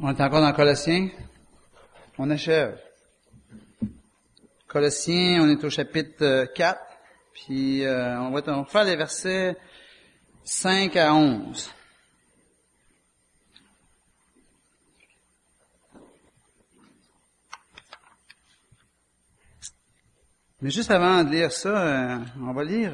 On est encore dans Colossiens. On achève. Colossiens, on est au chapitre 4. Puis on va faire les versets 5 à 11. Mais juste avant de lire ça, on va lire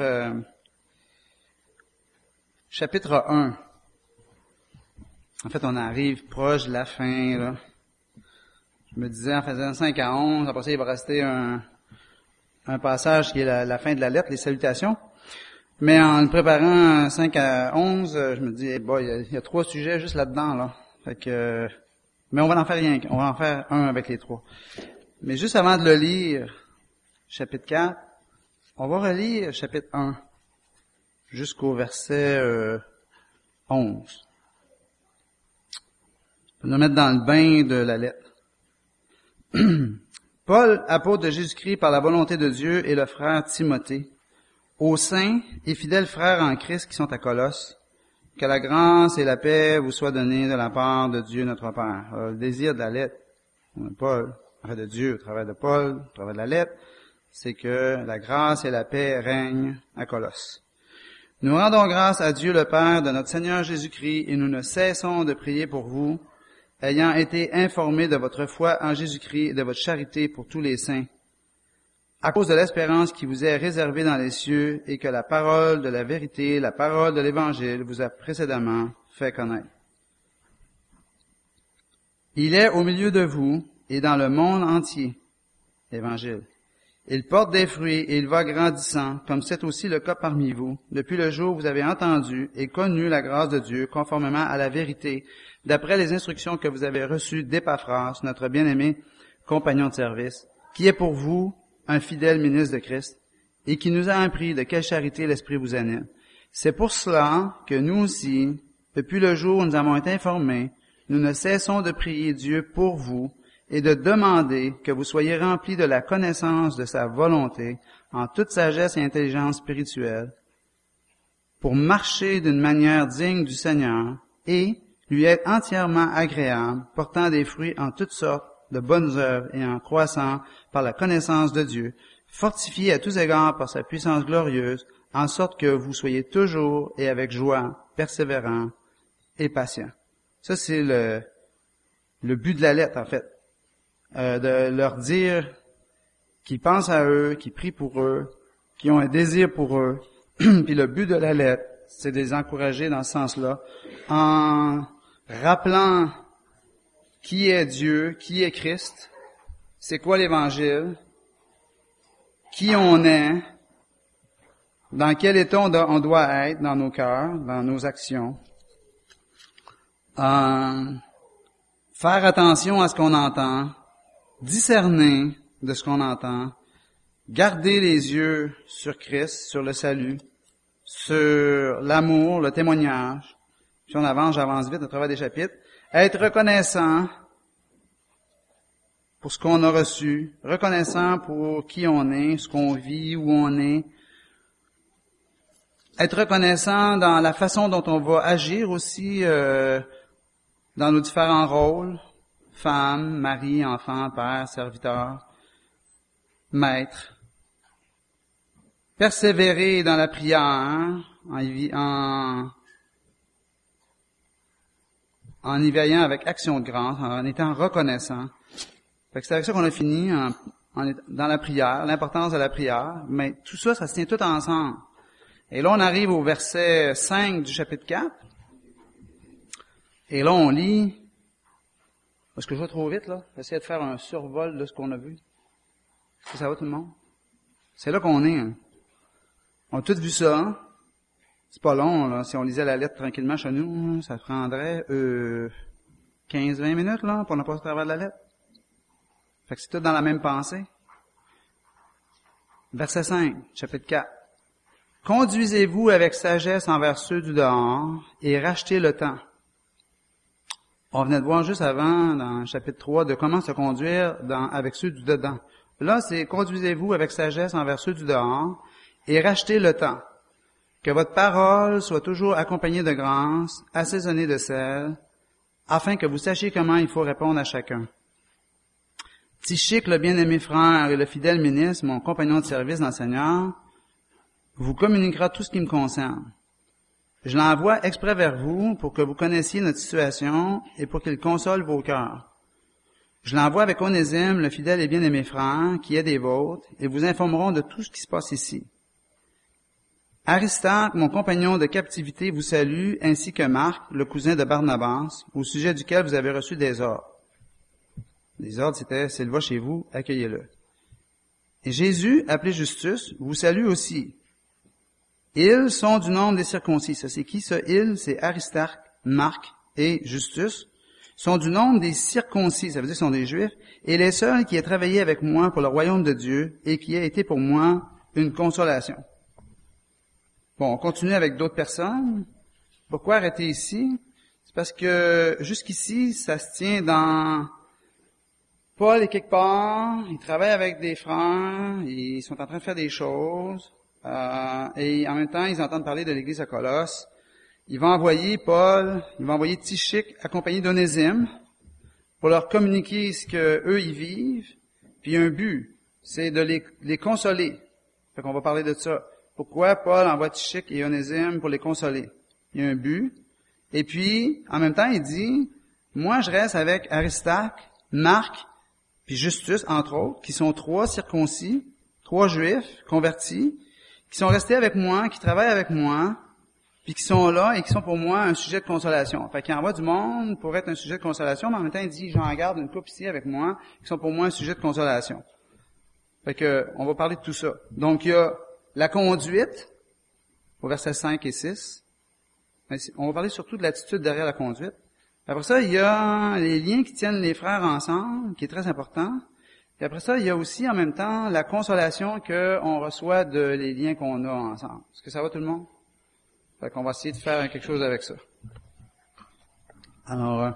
chapitre 1. En fait, on arrive proche de la fin, là. Je me disais, en faisant 5 à 11, après ça, il va rester un passage qui est la fin de la lettre, les salutations. Mais en le préparant 5 à 11, je me dis, il y a 3 sujets juste là-dedans, là. Fait que, mais on va en faire rien, on va en faire un avec les 3. Mais juste avant de le lire, chapitre 4, on va relire chapitre 1 jusqu'au verset 11. On va nous mettre dans le bain de la lettre. Paul, apôtre de Jésus-Christ par la volonté de Dieu, et le frère Timothée, aux saints et fidèles frères en Christ qui sont à Colosse, que la grâce et la paix vous soient données de la part de Dieu notre Père. Alors, le désir de la lettre, Paul, au travers de Dieu, au travers de Paul, au travers de la lettre, c'est que la grâce et la paix règnent à Colosse. Nous rendons grâce à Dieu le Père de notre Seigneur Jésus-Christ et nous ne cessons de prier pour vous, ayant été informés de votre foi en Jésus-Christ et de votre charité pour tous les saints, à cause de l'espérance qui vous est réservée dans les cieux et que la parole de la vérité, la parole de l'Évangile vous a précédemment fait connaître. Il est au milieu de vous et dans le monde entier, l'Évangile. Il porte des fruits et il va grandissant, comme c'est aussi le cas parmi vous, depuis le jour où vous avez entendu et connu la grâce de Dieu, conformément à la vérité, d'après les instructions que vous avez reçues d'Épaphras, notre bien-aimé compagnon de service, qui est pour vous un fidèle ministre de Christ, et qui nous a appris de quelle charité l'Esprit vous anime. C'est pour cela que nous aussi, depuis le jour où nous avons été informés, nous ne cessons de prier Dieu pour vous, et de demander que vous soyez remplis de la connaissance de sa volonté en toute sagesse et intelligence spirituelle, pour marcher d'une manière digne du Seigneur et lui être entièrement agréable, portant des fruits en toutes sortes de bonnes œuvres et en croissant par la connaissance de Dieu, fortifiés à tous égards par sa puissance glorieuse, en sorte que vous soyez toujours et avec joie, persévérants et patients. Ça, c'est le but de la lettre, en fait. De leur dire qu'ils pensent à eux, qu'ils prient pour eux, qu'ils ont un désir pour eux. Puis le but de la lettre, c'est de les encourager dans ce sens-là, en rappelant qui est Dieu, qui est Christ, c'est quoi l'Évangile, qui on est, dans quel état on doit être dans nos cœurs, dans nos actions. Faire attention à ce qu'on entend, discerner de ce qu'on entend, garder les yeux sur Christ, sur le salut, sur l'amour, le témoignage. Puis on avance, j'avance vite à travers des chapitres. Être reconnaissant pour ce qu'on a reçu, reconnaissant pour qui on est, ce qu'on vit, où on est. Être reconnaissant dans la façon dont on va agir aussi dans nos différents rôles. Femme, mari, enfant, père, serviteur, maître. Persévérer dans la prière, en y veillant avec action de grâce, en étant reconnaissant. Fait que c'est avec ça qu'on a fini, dans la prière, l'importance de la prière. Mais tout ça, ça se tient tout ensemble. Et là, on arrive au verset 5 du chapitre 4. Et là, on lit... Est-ce que je vais trop vite, là? J'essaie de faire un survol de ce qu'on a vu. Est-ce que ça va, tout le monde? C'est là qu'on est, hein. On a tous vu ça, hein? C'est pas long, là. Si on lisait la lettre tranquillement chez nous, ça prendrait 15-20 minutes, là, pour ne pas se travers de la lettre. Fait que c'est tout dans la même pensée. Verset 5, chapitre 4. Conduisez-vous avec sagesse envers ceux du dehors et rachetez le temps. On venait de voir juste avant, dans le chapitre 3, de comment se conduire avec ceux du dedans. Là, c'est « Conduisez-vous avec sagesse envers ceux du dehors et rachetez le temps. Que votre parole soit toujours accompagnée de grâce, assaisonnée de sel, afin que vous sachiez comment il faut répondre à chacun. Tychique, le bien-aimé frère et le fidèle ministre, mon compagnon de service dans le Seigneur, vous communiquera tout ce qui me concerne. Je l'envoie exprès vers vous pour que vous connaissiez notre situation et pour qu'il console vos cœurs. Je l'envoie avec Onésime, le fidèle et bien-aimé frère, qui est des vôtres, et vous informeront de tout ce qui se passe ici. Aristarque, mon compagnon de captivité, vous salue, ainsi que Marc, le cousin de Barnabas, au sujet duquel vous avez reçu des ordres. Les ordres, c'était, s'il va chez vous, accueillez-le. Et Jésus, appelé Justus, vous salue aussi. Ils sont du nombre des circoncis. Ça, c'est qui, ça? Ils, c'est Aristarque, Marc et Justus. Sont du nombre des circoncis, ça veut dire qu'ils sont des Juifs, et les seuls qui aient travaillé avec moi pour le royaume de Dieu et qui aient été pour moi une consolation. Bon, on continue avec d'autres personnes. Pourquoi arrêter ici? C'est parce que jusqu'ici, ça se tient dans... Paul est quelque part, il travaille avec des frères, ils sont en train de faire des choses, et en même temps, ils entendent parler de l'Église à Colosse. Il va envoyer Tychique accompagné d'Onésime pour leur communiquer ce que eux y vivent. Puis il y a un but, c'est de les consoler. Fait qu'on va parler de ça. Pourquoi Paul envoie Tychique et Onésime pour les consoler? Il y a un but. Et puis, en même temps, il dit, moi je reste avec Aristarque, Marc, puis Justus, entre autres, qui sont 3 circoncis, 3 Juifs convertis, qui sont restés avec moi, qui travaillent avec moi, puis qui sont là et qui sont pour moi un sujet de consolation. Fait qu'il envoie du monde pour être un sujet de consolation, mais en même temps, il dit, j'en garde une couple ici avec moi, qui sont pour moi un sujet de consolation. Fait que, on va parler de tout ça. Donc, il y a la conduite, au verset 5 et 6. On va parler surtout de l'attitude derrière la conduite. Après ça, il y a les liens qui tiennent les frères ensemble, qui est très important. Et après ça, il y a aussi en même temps la consolation qu'on reçoit de les liens qu'on a ensemble. Est-ce que ça va tout le monde? Fait qu'on va essayer de faire quelque chose avec ça. Alors,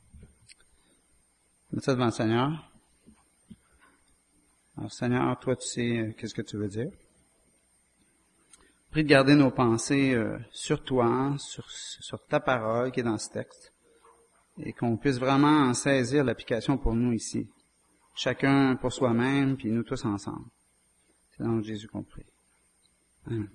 mets ça devant le Seigneur. Alors, Seigneur, toi, tu sais qu'est-ce que tu veux dire. Prie de garder nos pensées sur toi, sur ta parole qui est dans ce texte, et qu'on puisse vraiment en saisir l'application pour nous ici. Chacun pour soi-même, puis nous tous ensemble. C'est dans Jésus qu'on prie. Amen.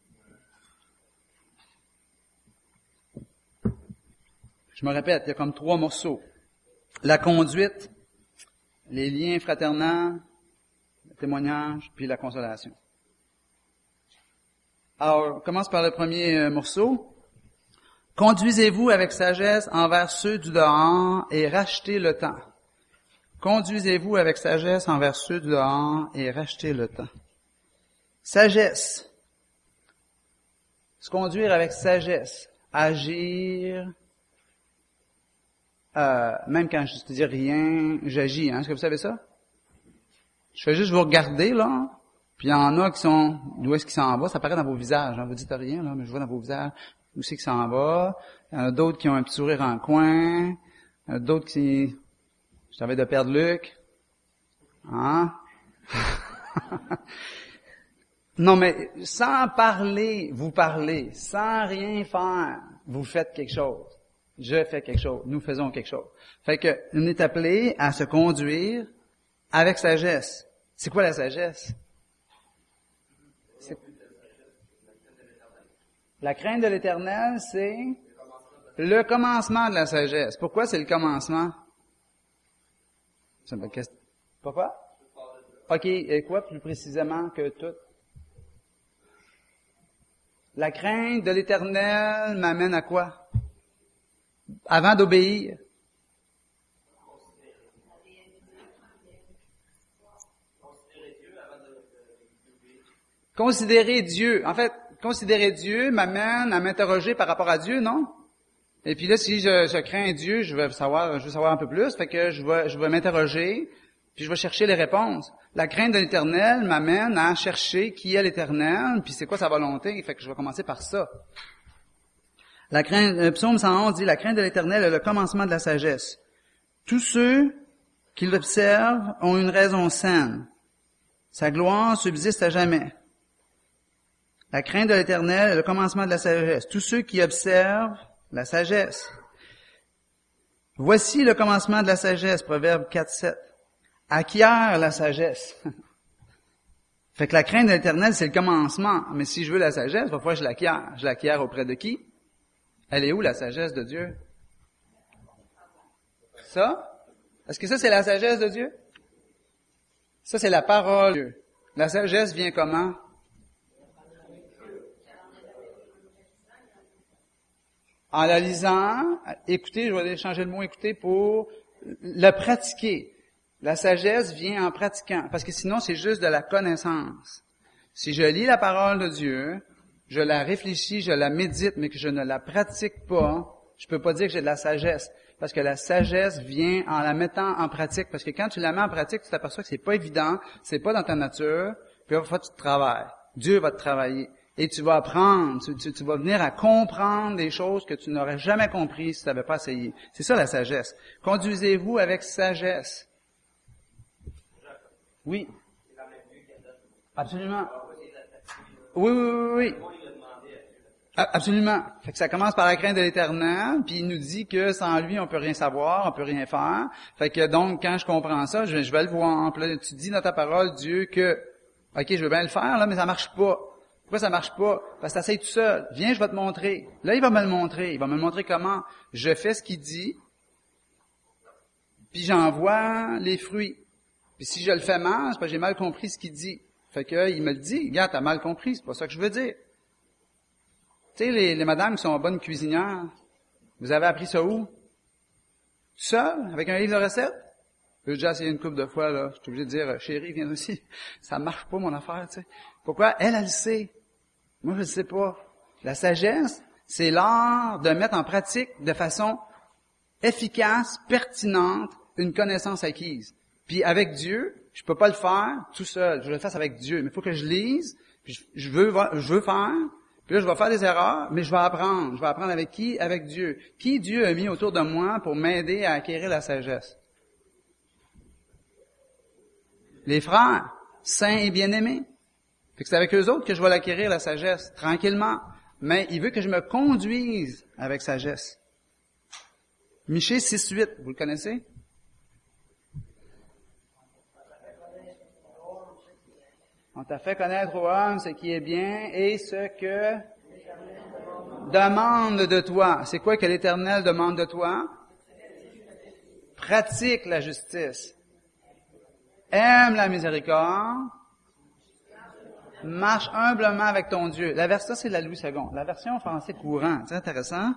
Je me répète, il y a comme 3 morceaux. La conduite, les liens fraternels, le témoignage, puis la consolation. Alors, on commence par le premier morceau. Conduisez-vous avec sagesse envers ceux du dehors et rachetez le temps. Conduisez-vous avec sagesse envers ceux du dehors et rachetez le temps. Sagesse. Se conduire avec sagesse. Agir. Même quand je te dis rien, j'agis. Est-ce que vous savez ça? Je fais juste vous regarder, là. Puis il y en a qui sont... D'où est-ce qu'ils s'en va? Ça paraît dans vos visages. Vous dites rien, là, mais je vois dans vos visages où c'est qu'ils s'en va. Il y en a d'autres qui ont un petit sourire en coin. Il y en a d'autres qui... Je t'avais de perdre Luc. Hein? Non, mais sans parler, vous parlez. Sans rien faire, vous faites quelque chose. Je fais quelque chose. Nous faisons quelque chose. Fait que, on est appelé à se conduire avec sagesse. C'est quoi la sagesse? La crainte de l'Éternel, c'est le commencement de la sagesse. Pourquoi c'est le commencement? Pourquoi? OK, et quoi plus précisément que tout? La crainte de l'Éternel m'amène à quoi? Avant d'obéir. Considérer Dieu. En fait, considérer Dieu m'amène à m'interroger par rapport à Dieu, non? Et puis là, si je crains Dieu, je veux savoir un peu plus, fait que je vais m'interroger, puis je vais chercher les réponses. La crainte de l'Éternel m'amène à chercher qui est l'Éternel, puis c'est quoi sa volonté, fait que je vais commencer par ça. La crainte, Psaume 111 dit, la crainte de l'Éternel est le commencement de la sagesse. Tous ceux qui l'observent ont une raison saine. Sa gloire subsiste à jamais. La crainte de l'Éternel est le commencement de la sagesse. Tous ceux qui observent la sagesse. Voici le commencement de la sagesse, Proverbe 4:7. Acquiert la sagesse. Fait que la crainte de l'Éternel, c'est le commencement. Mais si je veux la sagesse, il va falloir que je l'acquière. Je l'acquiers auprès de qui? Elle est où, la sagesse de Dieu? Ça? Est-ce que ça, c'est la sagesse de Dieu? Ça, c'est la parole de Dieu. La sagesse vient comment? En la lisant, écoutez, je vais changer le mot écouter pour le pratiquer. La sagesse vient en pratiquant, parce que sinon c'est juste de la connaissance. Si je lis la parole de Dieu, je la réfléchis, je la médite, mais que je ne la pratique pas, je peux pas dire que j'ai de la sagesse. Parce que la sagesse vient en la mettant en pratique. Parce que quand tu la mets en pratique, tu t'aperçois que c'est pas évident, c'est pas dans ta nature, puis il faut que tu travailles. Dieu va te travailler. Et tu vas apprendre, tu vas venir à comprendre des choses que tu n'aurais jamais compris si tu n'avais pas essayé. C'est ça la sagesse. Conduisez-vous avec sagesse. Oui. Absolument. Oui. Absolument. Fait que ça commence par la crainte de l'Éternel, puis il nous dit que sans lui, on peut rien savoir, on peut rien faire. Fait que donc, quand je comprends ça, je vais le voir. Puis là, tu dis dans ta parole, Dieu, que, OK, je veux bien le faire, là, mais ça marche pas. Pourquoi ça marche pas? Parce que t'essayes tout seul. Viens, je vais te montrer. Là, il va me le montrer. Il va me montrer comment je fais ce qu'il dit, puis j'en vois les fruits. Puis si je le fais mal, c'est parce que j'ai mal compris ce qu'il dit. Fait que il me le dit, regarde, t'as mal compris, c'est pas ça que je veux dire. Tu sais, les madames qui sont bonnes cuisinières, vous avez appris ça où? Seul, avec un livre de recettes? J'ai déjà essayé une couple de fois, là. Je suis obligé de dire, chérie, viens aussi. Ça marche pas, mon affaire, tu sais. Pourquoi? Elle le sait. Moi, je ne sais pas. La sagesse, c'est l'art de mettre en pratique de façon efficace, pertinente, une connaissance acquise. Puis avec Dieu, je peux pas le faire tout seul. Je le fais avec Dieu. Mais il faut que je lise, puis je veux faire, puis là, je vais faire des erreurs, mais je vais apprendre. Je vais apprendre avec qui? Avec Dieu. Qui Dieu a mis autour de moi pour m'aider à acquérir la sagesse? Les frères, saints et bien-aimés. Fait que c'est avec eux autres que je vais l'acquérir, la sagesse, tranquillement. Mais il veut que je me conduise avec sagesse. Michée 6:8, vous le connaissez? On t'a fait connaître au homme ce qui est bien et ce que demande de toi. C'est quoi que l'Éternel demande de toi? Pratique la justice. Aime la miséricorde. Marche humblement avec ton Dieu. La version, c'est la Louis II. La version français courant, c'est intéressant.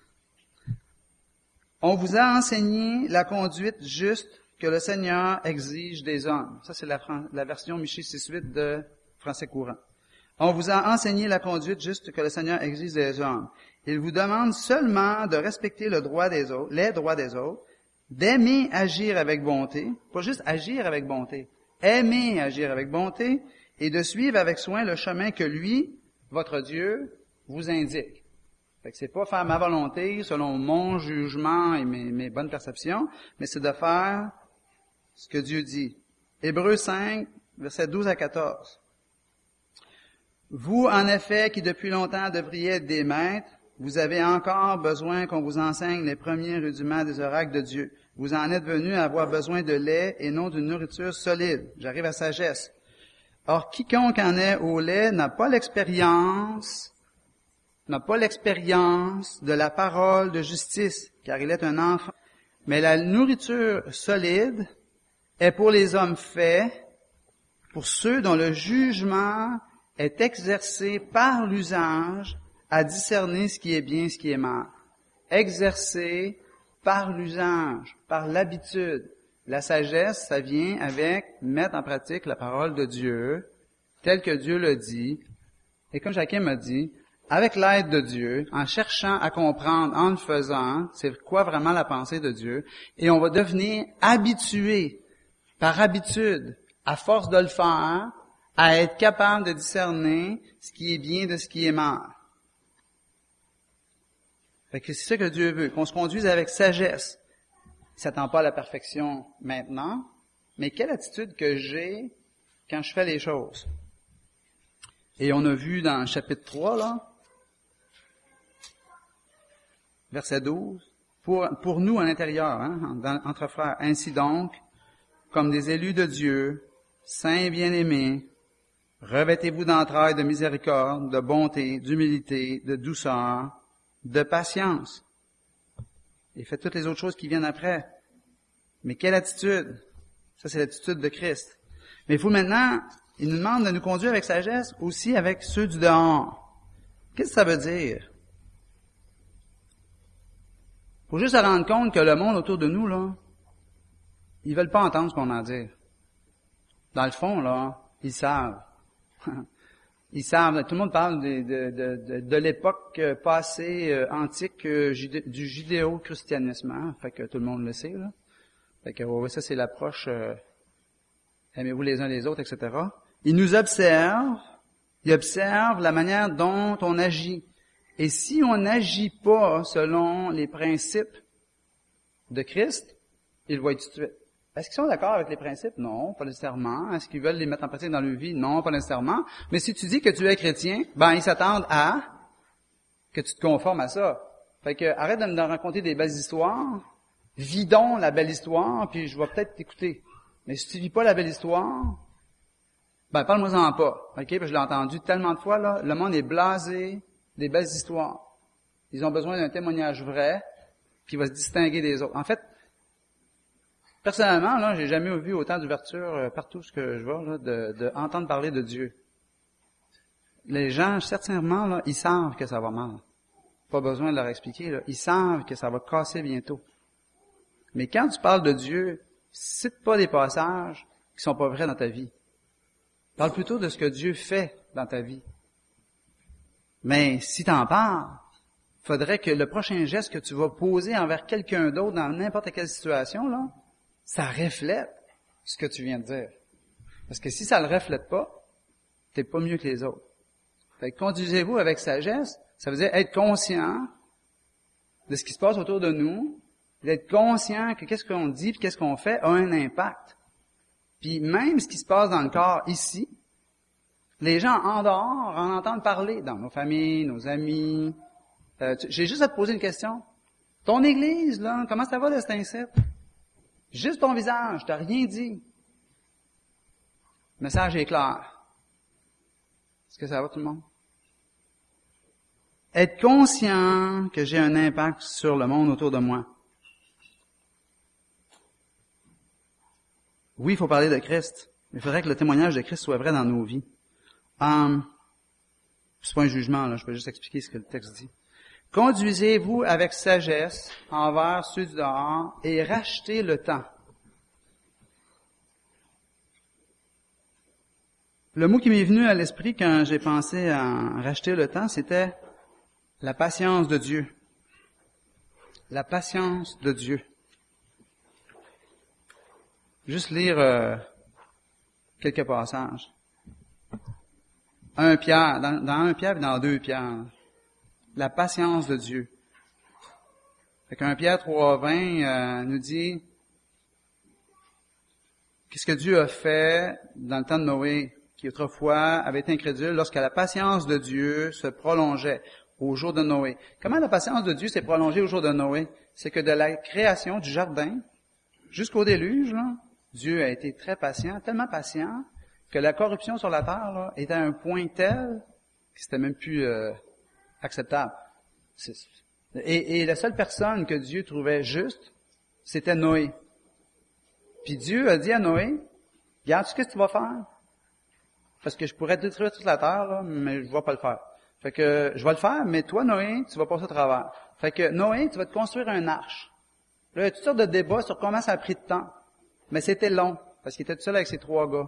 On vous a enseigné la conduite juste que le Seigneur exige des hommes. Ça, c'est la version Michée 6:8 de français courant. On vous a enseigné la conduite juste que le Seigneur exige des hommes. Il vous demande seulement de respecter les droits des autres, d'aimer agir avec bonté, pas juste agir avec bonté, aimer agir avec bonté, et de suivre avec soin le chemin que lui, votre Dieu, vous indique. Fait que c'est pas faire ma volonté selon mon jugement et mes bonnes perceptions, mais c'est de faire ce que Dieu dit. Hébreux 5, versets 12 à 14. Vous, en effet, qui depuis longtemps devriez être des maîtres, vous avez encore besoin qu'on vous enseigne les premiers rudiments des oracles de Dieu. Vous en êtes venus à avoir besoin de lait et non d'une nourriture solide. J'arrive à sagesse. Or, quiconque en est au lait n'a pas l'expérience de la parole de justice, car il est un enfant. Mais la nourriture solide est pour les hommes faits, pour ceux dont le jugement est exercé par l'usage à discerner ce qui est bien et ce qui est mal. Exercé par l'usage, par l'habitude. La sagesse, ça vient avec mettre en pratique la parole de Dieu, telle que Dieu le dit. Et comme Jacquin m'a dit, avec l'aide de Dieu, en cherchant à comprendre, en le faisant, c'est quoi vraiment la pensée de Dieu, et on va devenir habitué, par habitude, à force de le faire, à être capable de discerner ce qui est bien de ce qui est mal. Fait que c'est ça que Dieu veut, qu'on se conduise avec sagesse. Il s'attend pas à la perfection maintenant, mais quelle attitude que j'ai quand je fais les choses. Et on a vu dans le chapitre 3, là, verset 12, pour nous à l'intérieur, entre frères. Ainsi donc, comme des élus de Dieu, saints et bien-aimés, revêtez-vous d'entrailles de miséricorde, de bonté, d'humilité, de douceur, de patience. Et faites toutes les autres choses qui viennent après. Mais quelle attitude? Ça, c'est l'attitude de Christ. Mais il faut maintenant, il nous demande de nous conduire avec sagesse, aussi avec ceux du dehors. Qu'est-ce que ça veut dire? Il faut juste se rendre compte que le monde autour de nous, là, ils veulent pas entendre ce qu'on a à dire. Dans le fond, là, ils savent. Ils savent. Tout le monde parle de l'époque passée, antique, du judéo-christianisme. Hein? Fait que tout le monde le sait, là. Fait que, ouais, ça, c'est l'approche, aimez-vous les uns les autres, etc. Ils nous observent. Ils observent la manière dont on agit. Et si on n'agit pas selon les principes de Christ, ils le voient tout de suite. Est-ce qu'ils sont d'accord avec les principes? Non, pas nécessairement. Est-ce qu'ils veulent les mettre en pratique dans leur vie? Non, pas nécessairement. Mais si tu dis que tu es chrétien, ben ils s'attendent à que tu te conformes à ça. Fait que arrête de me raconter des belles histoires, vidons la belle histoire, puis je vais peut-être t'écouter. Mais si tu vis pas la belle histoire, ben parle-moi-en pas. OK? Puis je l'ai entendu tellement de fois, là, le monde est blasé des belles histoires. Ils ont besoin d'un témoignage vrai, puis il va se distinguer des autres. En fait, personnellement, là, j'ai jamais vu autant d'ouverture partout où je vais, là, de entendre parler de Dieu. Les gens, certainement, là, ils savent que ça va mal. Pas besoin de leur expliquer, là. Ils savent que ça va casser bientôt. Mais quand tu parles de Dieu, cite pas des passages qui sont pas vrais dans ta vie. Parle plutôt de ce que Dieu fait dans ta vie. Mais si t'en parles, faudrait que le prochain geste que tu vas poser envers quelqu'un d'autre dans n'importe quelle situation, là, ça reflète ce que tu viens de dire. Parce que si ça le reflète pas, t'es pas mieux que les autres. Fait que conduisez-vous avec sagesse, ça veut dire être conscient de ce qui se passe autour de nous, d'être conscient que qu'est-ce qu'on dit et qu'est-ce qu'on fait a un impact. Puis même ce qui se passe dans le corps ici, les gens en dehors en entendent parler dans nos familles, nos amis. J'ai juste à te poser une question. Ton église, là, comment ça va de cet incite? Juste ton visage, t'as rien dit. Le message est clair. Est-ce que ça va tout le monde? Être conscient que j'ai un impact sur le monde autour de moi. Oui, il faut parler de Christ, mais il faudrait que le témoignage de Christ soit vrai dans nos vies. C'est pas un jugement, là, je peux juste expliquer ce que le texte dit. Conduisez-vous avec sagesse envers ceux du dehors et rachetez le temps. Le mot qui m'est venu à l'esprit quand j'ai pensé à racheter le temps, c'était la patience de Dieu. La patience de Dieu. Juste lire quelques passages. 1 Pierre, dans 1 Pierre et dans 2 Pierre. La patience de Dieu. Fait que 1 Pierre 3:20 nous dit qu'est-ce que Dieu a fait dans le temps de Noé, qui autrefois avait été incrédule, lorsque la patience de Dieu se prolongeait au jour de Noé. Comment la patience de Dieu s'est prolongée au jour de Noé? C'est que de la création du jardin jusqu'au déluge, là, Dieu a été très patient, tellement patient, que la corruption sur la terre là, était à un point tel que c'était même plus acceptable. Et la seule personne que Dieu trouvait juste, c'était Noé. Puis Dieu a dit à Noé, « Regarde, tu sais ce que tu vas faire? Parce que je pourrais détruire toute la terre, là, mais je vais pas le faire. Fait que je vais le faire, mais toi, Noé, tu vas passer au travers. Fait que Noé, tu vas te construire un arche. » Là, il y a toutes sortes de débats sur comment ça a pris de temps. Mais c'était long, parce qu'il était tout seul avec ses 3 gars.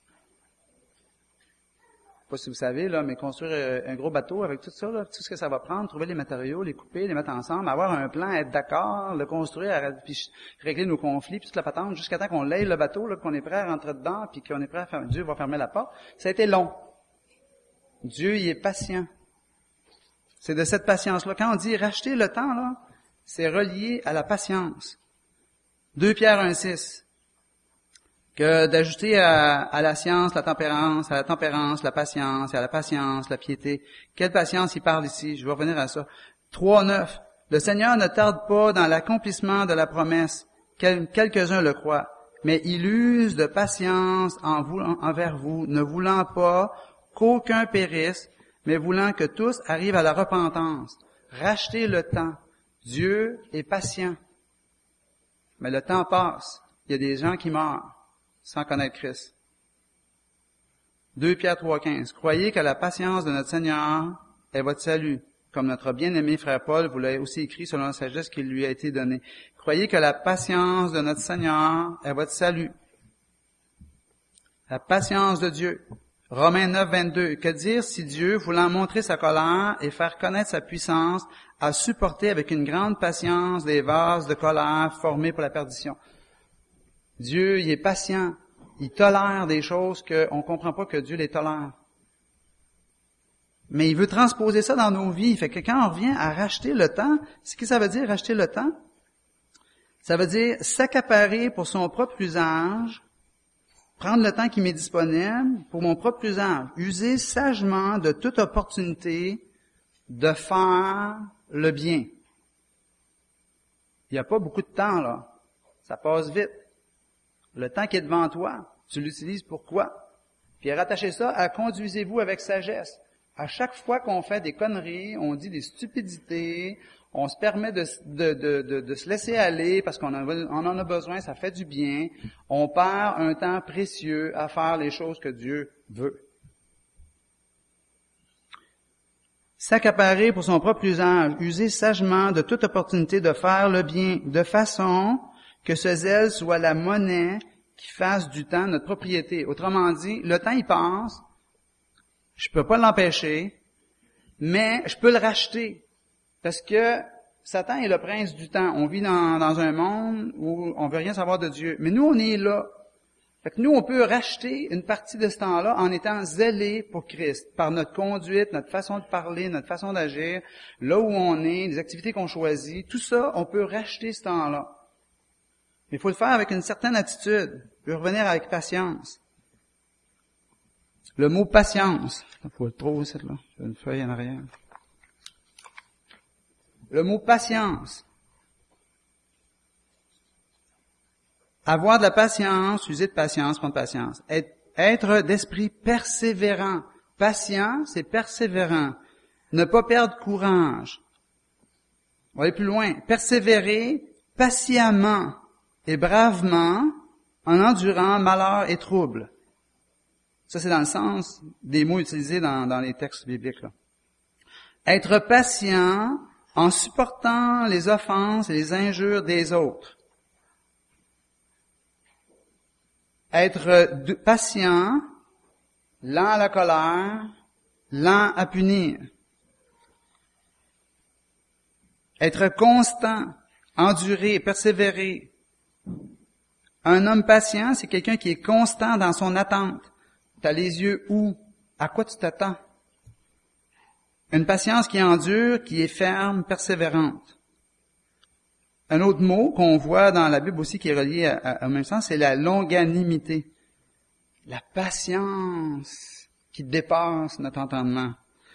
Je sais pas si vous savez, là, mais construire un gros bateau avec tout ça, là, tout ce que ça va prendre, trouver les matériaux, les couper, les mettre ensemble, avoir un plan, être d'accord, le construire, puis régler nos conflits, puis toute la patente, jusqu'à temps qu'on l'aille le bateau, là, qu'on est prêt à rentrer dedans, puis qu'on est prêt à faire, Dieu va fermer la porte. Ça a été long. Dieu, il est patient. C'est de cette patience-là. Quand on dit racheter le temps, là, c'est relié à la patience. 2 Pierre 1:6. Que d'ajouter à la science, la tempérance, à la tempérance, la patience, et à la patience, la piété. Quelle patience il parle ici? Je vais revenir à ça. 3:9. Le Seigneur ne tarde pas dans l'accomplissement de la promesse, quelques-uns le croient, mais il use de patience envers vous, ne voulant pas qu'aucun périsse, mais voulant que tous arrivent à la repentance. Rachetez le temps. Dieu est patient. Mais le temps passe. Il y a des gens qui meurent sans connaître Christ. 2 Pierre 3,15. Croyez que la patience de notre Seigneur est votre salut. Comme notre bien-aimé frère Paul vous l'a aussi écrit selon la sagesse qui lui a été donnée. Croyez que la patience de notre Seigneur est votre salut. La patience de Dieu. Romains 9, 22. Que dire si Dieu, voulant montrer sa colère et faire connaître sa puissance, a supporté avec une grande patience des vases de colère formés pour la perdition? Dieu, il est patient. Il tolère des choses qu'on ne comprend pas que Dieu les tolère. Mais il veut transposer ça dans nos vies. Fait que quand on revient à racheter le temps, ce que ça veut dire, racheter le temps? Ça veut dire s'accaparer pour son propre usage, prendre le temps qui m'est disponible pour mon propre usage, user sagement de toute opportunité de faire le bien. Il n'y a pas beaucoup de temps, là. Ça passe vite. Le temps qui est devant toi, tu l'utilises pour quoi? Puis rattacher ça à conduisez-vous avec sagesse. À chaque fois qu'on fait des conneries, on dit des stupidités, on se permet de se laisser aller parce qu'on en a besoin, ça fait du bien. On perd un temps précieux à faire les choses que Dieu veut. S'accaparer pour son propre usage, user sagement de toute opportunité de faire le bien, de façon que ce zèle soit la monnaie qui fasse du temps notre propriété. Autrement dit, le temps il passe, je peux pas l'empêcher, mais je peux le racheter. Parce que Satan est le prince du temps. On vit dans un monde où on veut rien savoir de Dieu. Mais nous, on est là. Fait que nous, on peut racheter une partie de ce temps-là en étant zélés pour Christ, par notre conduite, notre façon de parler, notre façon d'agir, là où on est, les activités qu'on choisit, tout ça, on peut racheter ce temps-là. Mais il faut le faire avec une certaine attitude, puis revenir avec patience. Le mot patience, il faut le trouver, cette là, j'ai une feuille en arrière. Le mot patience. Avoir de la patience, user de patience, prendre patience. Être d'esprit persévérant. Patient, c'est persévérant. Ne pas perdre courage. On va aller plus loin. Persévérer patiemment et bravement en endurant malheur et trouble. Ça, c'est dans le sens des mots utilisés dans les textes bibliques, là. Être patient en supportant les offenses et les injures des autres. Être patient, lent à la colère, lent à punir. Être constant, endurer, persévérer. Un homme patient, c'est quelqu'un qui est constant dans son attente. Tu as les yeux où? À quoi tu t'attends? Une patience qui endure, qui est ferme, persévérante. Un autre mot qu'on voit dans la Bible aussi qui est relié au même sens, c'est la longanimité. La patience qui dépasse notre entendement.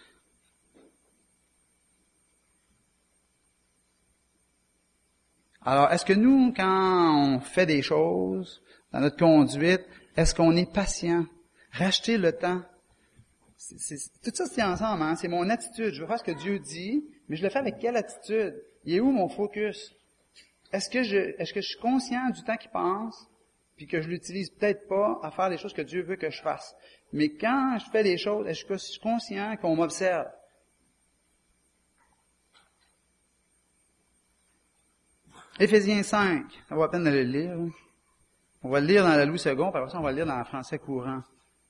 Alors, est-ce que nous, quand on fait des choses dans notre conduite, est-ce qu'on est patient? Racheter le temps. Tout ça, c'est ensemble, hein? C'est mon attitude. Je veux faire ce que Dieu dit, mais je le fais avec quelle attitude? Il est où mon focus? Est-ce que je suis conscient du temps qui passe, puis que je l'utilise peut-être pas à faire les choses que Dieu veut que je fasse? Mais quand je fais les choses, est-ce que je suis conscient qu'on m'observe? Éphésiens 5, ça vaut la peine de le lire. On va le lire dans la Louis II, puis après ça, on va le lire dans le français courant.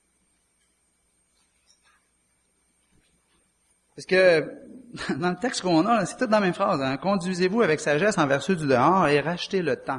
Parce que dans le texte qu'on a, c'est tout dans la même phrase. Hein? Conduisez-vous avec sagesse envers ceux du dehors et rachetez le temps.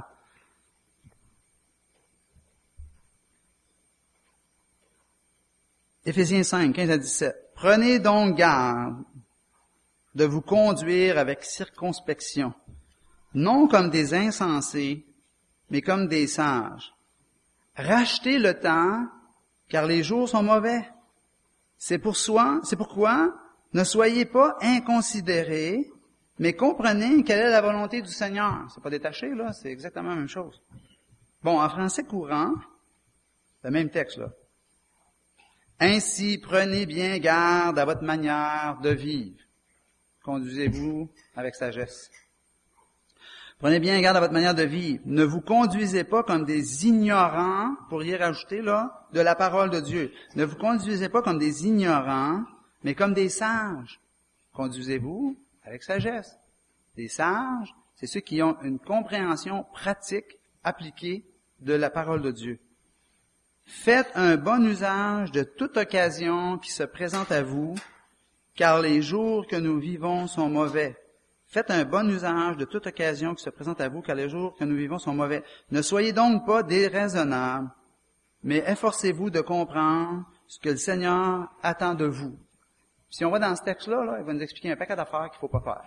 Éphésiens 5, 15 à 17. Prenez donc garde de vous conduire avec circonspection, non comme des insensés, mais comme des sages. Rachetez le temps, car les jours sont mauvais. C'est pourquoi ne soyez pas inconsidérés, Mais comprenez quelle est la volonté du Seigneur. C'est pas détaché, là, c'est exactement la même chose. Bon, en français courant, le même texte, là. Ainsi, prenez bien garde à votre manière de vivre. Conduisez-vous avec sagesse. Prenez bien garde à votre manière de vivre. Ne vous conduisez pas comme des ignorants, pour y rajouter là, de la parole de Dieu. Ne vous conduisez pas comme des ignorants, mais comme des sages. Conduisez-vous avec sagesse. Des sages, c'est ceux qui ont une compréhension pratique, appliquée de la parole de Dieu. Faites un bon usage de toute occasion qui se présente à vous, car les jours que nous vivons sont mauvais. Faites un bon usage de toute occasion qui se présente à vous, car les jours que nous vivons sont mauvais. Ne soyez donc pas déraisonnables, mais efforcez-vous de comprendre ce que le Seigneur attend de vous. Si on va dans ce texte-là, là, il va nous expliquer un paquet d'affaires qu'il ne faut pas faire.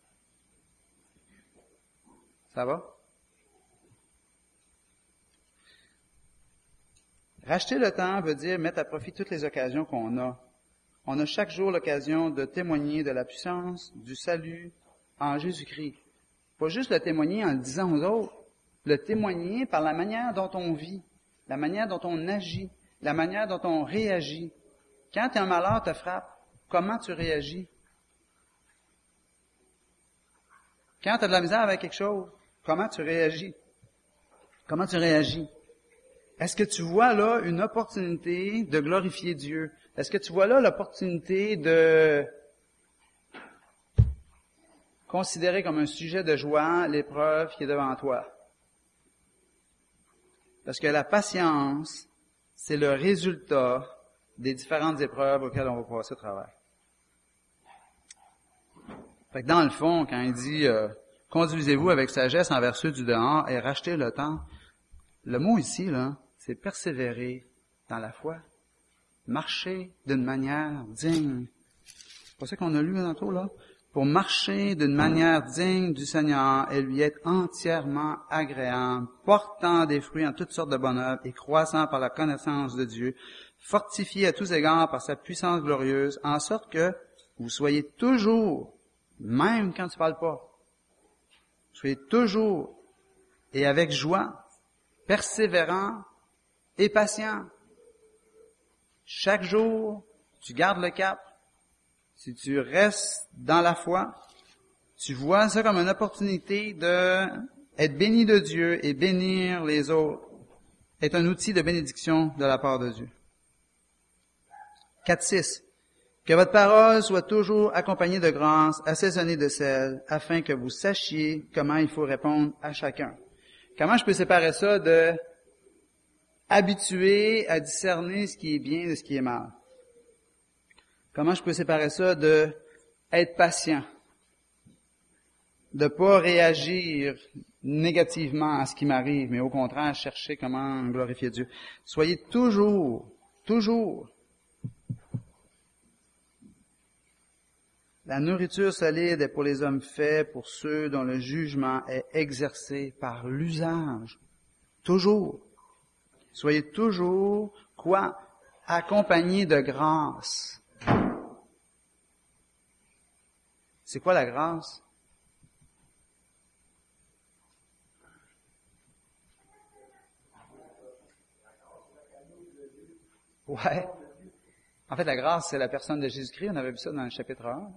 Ça va? Racheter le temps veut dire mettre à profit toutes les occasions qu'on a. On a chaque jour l'occasion de témoigner de la puissance du salut en Jésus-Christ. Pas juste le témoigner en le disant aux autres, le témoigner par la manière dont on vit, la manière dont on agit, la manière dont on réagit. Quand un malheur te frappe, comment tu réagis? Quand tu as de la misère avec quelque chose, comment tu réagis? Comment tu réagis? Est-ce que tu vois là une opportunité de glorifier Dieu? Est-ce que tu vois là l'opportunité de considérer comme un sujet de joie l'épreuve qui est devant toi? Parce que la patience, c'est le résultat des différentes épreuves auxquelles on va passer au travers. Fait que dans le fond, quand il dit « Conduisez-vous avec sagesse envers ceux du dehors et rachetez le temps », le mot ici, là, c'est persévérer dans la foi. Marcher d'une manière digne. C'est pas ça qu'on a lu tantôt, là? Pour marcher d'une manière digne du Seigneur et lui être entièrement agréable, portant des fruits en toutes sortes de bonnes œuvres et croissant par la connaissance de Dieu, fortifié à tous égards par sa puissance glorieuse, en sorte que vous soyez toujours, même quand tu parles pas, soyez toujours et avec joie, persévérant et patient. Chaque jour, tu gardes le cap. Si tu restes dans la foi, tu vois ça comme une opportunité de être béni de Dieu et bénir les autres. Être un outil de bénédiction de la part de Dieu. 4.6. Que votre parole soit toujours accompagnée de grâce, assaisonnée de sel, afin que vous sachiez comment il faut répondre à chacun. Comment je peux séparer ça de habitué à discerner ce qui est bien de ce qui est mal? Comment je peux séparer ça de être patient, de pas réagir négativement à ce qui m'arrive, mais au contraire chercher comment glorifier Dieu? Soyez toujours. La nourriture solide est pour les hommes faits, pour ceux dont le jugement est exercé par l'usage. Toujours. Soyez toujours, quoi? Accompagnés de grâce. C'est quoi la grâce? Ouais. En fait, la grâce, c'est la personne de Jésus-Christ. On avait vu ça dans le chapitre 1.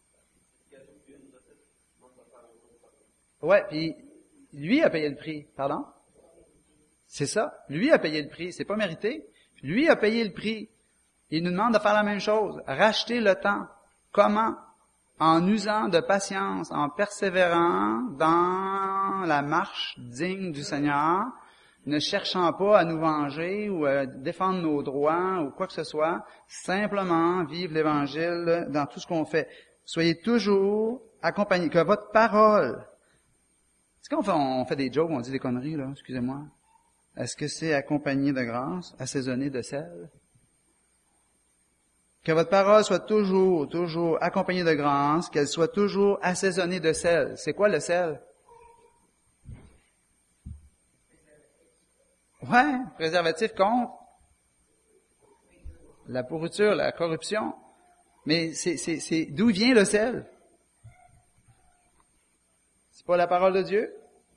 Ouais, puis lui a payé le prix. Pardon? C'est ça. Lui a payé le prix. C'est pas mérité. Lui a payé le prix. Il nous demande de faire la même chose. Racheter le temps. Comment? En usant de patience, en persévérant dans la marche digne du Seigneur, ne cherchant pas à nous venger ou à défendre nos droits ou quoi que ce soit, simplement vivre l'Évangile dans tout ce qu'on fait. Soyez toujours accompagnés, que votre parole... Est-ce qu'on fait des jokes, on dit des conneries, là, excusez-moi? Est-ce que c'est accompagné de grâce, assaisonné de sel? Que votre parole soit toujours accompagnée de grâce, qu'elle soit toujours assaisonnée de sel. C'est quoi le sel? Ouais, préservatif contre la pourriture, la corruption. Mais c'est d'où vient le sel? C'est pas la parole de Dieu?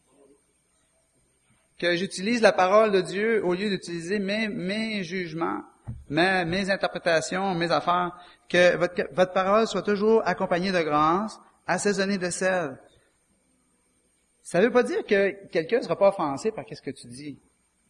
Que j'utilise la parole de Dieu au lieu d'utiliser mes jugements, mes interprétations, mes affaires. Que votre parole soit toujours accompagnée de grâce, assaisonnée de sel. Ça veut pas dire que quelqu'un ne sera pas offensé par ce que tu dis.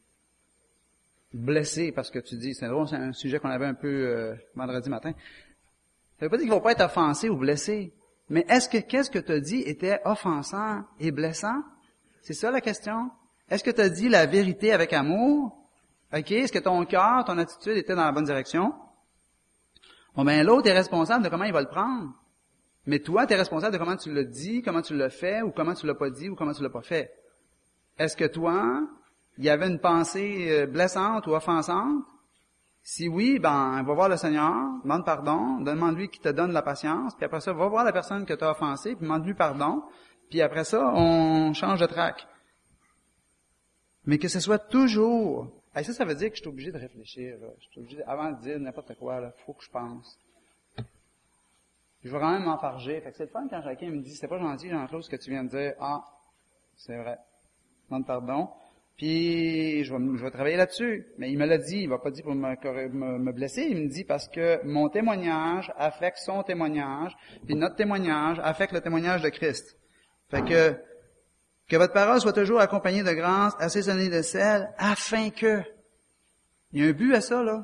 Blessé par ce que tu dis. C'est drôle, c'est un sujet qu'on avait un peu vendredi matin. Ça veut pas dire qu'ils vont pas être offensés ou blessés. Mais qu'est-ce que tu as dit était offensant et blessant? C'est ça la question. Est-ce que tu as dit la vérité avec amour? OK? Est-ce que ton cœur, ton attitude était dans la bonne direction? Bon, ben, l'autre est responsable de comment il va le prendre. Mais toi, tu es responsable de comment tu l'as dit, comment tu l'as fait, ou comment tu l'as pas dit, ou comment tu l'as pas fait. Est-ce que toi, il y avait une pensée blessante ou offensante? Si oui, ben, va voir le Seigneur, demande pardon, demande-lui qu'il te donne la patience, puis après ça, va voir la personne que tu as offensée, puis demande-lui pardon, puis après ça, on change de track. Mais que ce soit toujours... Et ça veut dire que je suis obligé de réfléchir. Là. Je suis obligé, avant de dire n'importe quoi, il faut que je pense. Je vais quand même m'enfarger. Fait que c'est le fun quand quelqu'un me dit, c'est pas gentil, Jean-Claude, ce que tu viens de dire. Ah, c'est vrai. Demande pardon. Puis, je vais travailler là-dessus. Mais il me l'a dit. Il va pas dire pour me blesser. Il me dit parce que mon témoignage affecte son témoignage. Puis notre témoignage affecte le témoignage de Christ. Fait que votre parole soit toujours accompagnée de grâce, assaisonnée de sel, afin que... Il y a un but à ça, là.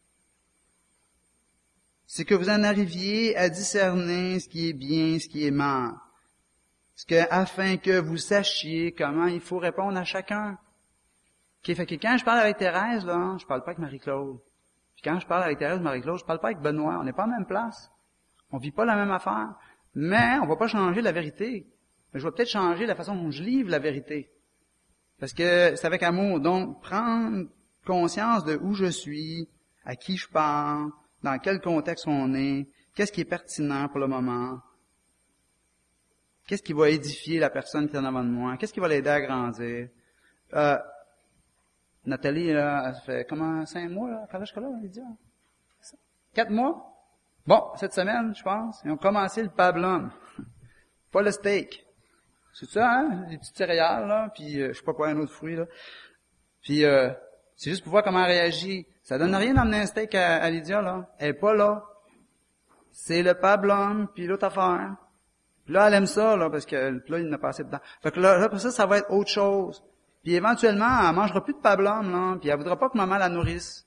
C'est que vous en arriviez à discerner ce qui est bien, ce qui est mal. Afin que vous sachiez comment il faut répondre à chacun. Okay, fait que quand je parle avec Thérèse, là, je parle pas avec Marie-Claude. Puis quand je parle avec Thérèse, Marie-Claude, je parle pas avec Benoît. On n'est pas à la même place. On vit pas la même affaire. Mais on va pas changer la vérité. Je vais peut-être changer la façon dont je livre la vérité. Parce que c'est avec amour. Donc, prendre conscience de où je suis, à qui je parle, dans quel contexte on est, qu'est-ce qui est pertinent pour le moment, qu'est-ce qui va édifier la personne qui est en avant de moi, qu'est-ce qui va l'aider à grandir. Nathalie, là, elle fait 5 mois, là, quel âge qu'elle a, Lydia? 4 mois? Bon, cette semaine, je pense, ils ont commencé le pablum. Pas le steak. C'est ça, hein? Les petites céréales, là, puis je sais pas quoi, un autre fruit, là. Puis c'est juste pour voir comment elle réagit. Ça donne rien d'emmener un steak à Lydia, là. Elle est pas là. C'est le pablum, puis l'autre affaire. Puis là, elle aime ça, là, parce que là, il en a passé dedans. Fait que là, après ça va être autre chose. Puis éventuellement, elle mangera plus de pablum, là, puis elle voudra pas que maman la nourrisse.